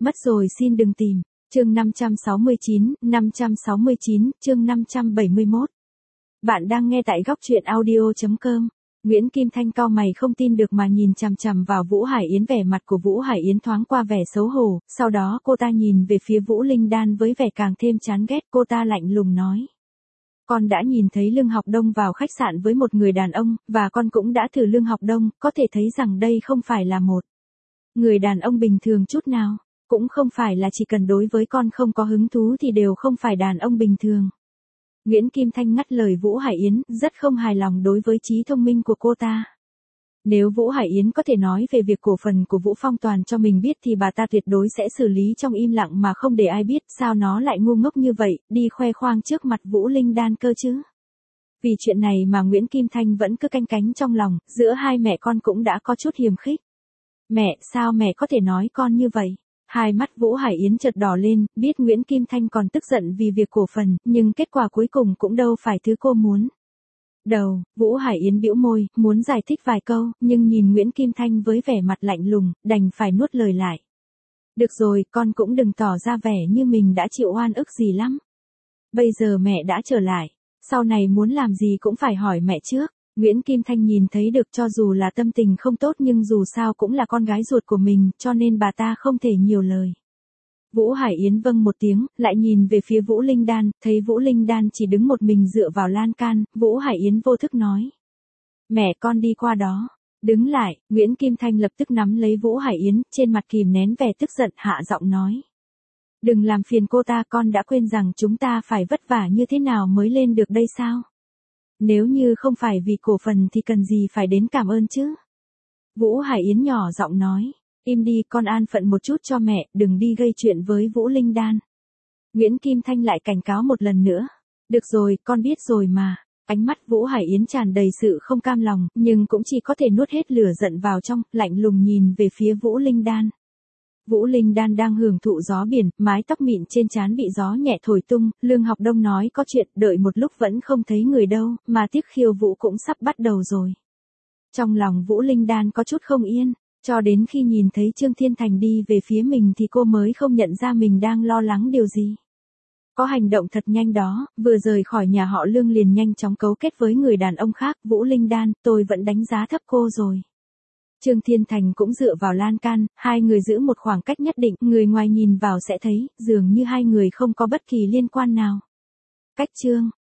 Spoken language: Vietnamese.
Mất rồi xin đừng tìm. Chương 569, chương 571. Bạn đang nghe tại góc truyện audio.com. Nguyễn Kim Thanh cau mày không tin được mà nhìn chằm chằm vào Vũ Hải Yến, vẻ mặt của Vũ Hải Yến thoáng qua vẻ xấu hổ, sau đó cô ta nhìn về phía Vũ Linh Đan với vẻ càng thêm chán ghét, cô ta lạnh lùng nói. Con đã nhìn thấy Lương Học Đông vào khách sạn với một người đàn ông, và con cũng đã thử Lương Học Đông, có thể thấy rằng đây không phải là một người đàn ông bình thường chút nào, cũng không phải là chỉ cần đối với con không có hứng thú thì đều không phải đàn ông bình thường. Nguyễn Kim Thanh ngắt lời Vũ Hải Yến, rất không hài lòng đối với trí thông minh của cô ta. Nếu Vũ Hải Yến có thể nói về việc cổ phần của Vũ Phong Toàn cho mình biết thì bà ta tuyệt đối sẽ xử lý trong im lặng mà không để ai biết, sao nó lại ngu ngốc như vậy, đi khoe khoang trước mặt Vũ Linh Đan cơ chứ. Vì chuyện này mà Nguyễn Kim Thanh vẫn cứ canh cánh trong lòng, giữa hai mẹ con cũng đã có chút hiềm khích. Mẹ, sao mẹ có thể nói con như vậy? Hai mắt Vũ Hải Yến chợt đỏ lên, biết Nguyễn Kim Thanh còn tức giận vì việc cổ phần, nhưng kết quả cuối cùng cũng đâu phải thứ cô muốn. Vũ Hải Yến bĩu môi, muốn giải thích vài câu, nhưng nhìn Nguyễn Kim Thanh với vẻ mặt lạnh lùng, đành phải nuốt lời lại. Được rồi, con cũng đừng tỏ ra vẻ như mình đã chịu oan ức gì lắm. Bây giờ mẹ đã trở lại, sau này muốn làm gì cũng phải hỏi mẹ trước. Nguyễn Kim Thanh nhìn thấy được cho dù là tâm tình không tốt nhưng dù sao cũng là con gái ruột của mình, cho nên bà ta không thể nhiều lời. Vũ Hải Yến vâng một tiếng, lại nhìn về phía Vũ Linh Đan, thấy Vũ Linh Đan chỉ đứng một mình dựa vào lan can, Vũ Hải Yến vô thức nói. Mẹ con đi qua đó. Đứng lại, Nguyễn Kim Thanh lập tức nắm lấy Vũ Hải Yến, trên mặt kìm nén vẻ tức giận, hạ giọng nói. Đừng làm phiền cô ta, con đã quên rằng chúng ta phải vất vả như thế nào mới lên được đây sao? Nếu như không phải vì cổ phần thì cần gì phải đến cảm ơn chứ? Vũ Hải Yến nhỏ giọng nói. Im đi, con an phận một chút cho mẹ, đừng đi gây chuyện với Vũ Linh Đan. Nguyễn Kim Thanh lại cảnh cáo một lần nữa. Được rồi, con biết rồi mà. Ánh mắt Vũ Hải Yến tràn đầy sự không cam lòng, nhưng cũng chỉ có thể nuốt hết lửa giận vào trong, lạnh lùng nhìn về phía Vũ Linh Đan. Vũ Linh Đan đang hưởng thụ gió biển, mái tóc mịn trên trán bị gió nhẹ thổi tung, Lương Học Đông nói có chuyện, đợi một lúc vẫn không thấy người đâu, mà tiếc khiêu vũ cũng sắp bắt đầu rồi. Trong lòng Vũ Linh Đan có chút không yên, cho đến khi nhìn thấy Trương Thiên Thành đi về phía mình thì cô mới không nhận ra mình đang lo lắng điều gì. Có hành động thật nhanh đó, vừa rời khỏi nhà họ Lương liền nhanh chóng cấu kết với người đàn ông khác, Vũ Linh Đan, tôi vẫn đánh giá thấp cô rồi. Trương Thiên Thành cũng dựa vào lan can, hai người giữ một khoảng cách nhất định, người ngoài nhìn vào sẽ thấy, dường như hai người không có bất kỳ liên quan nào. Cách Trương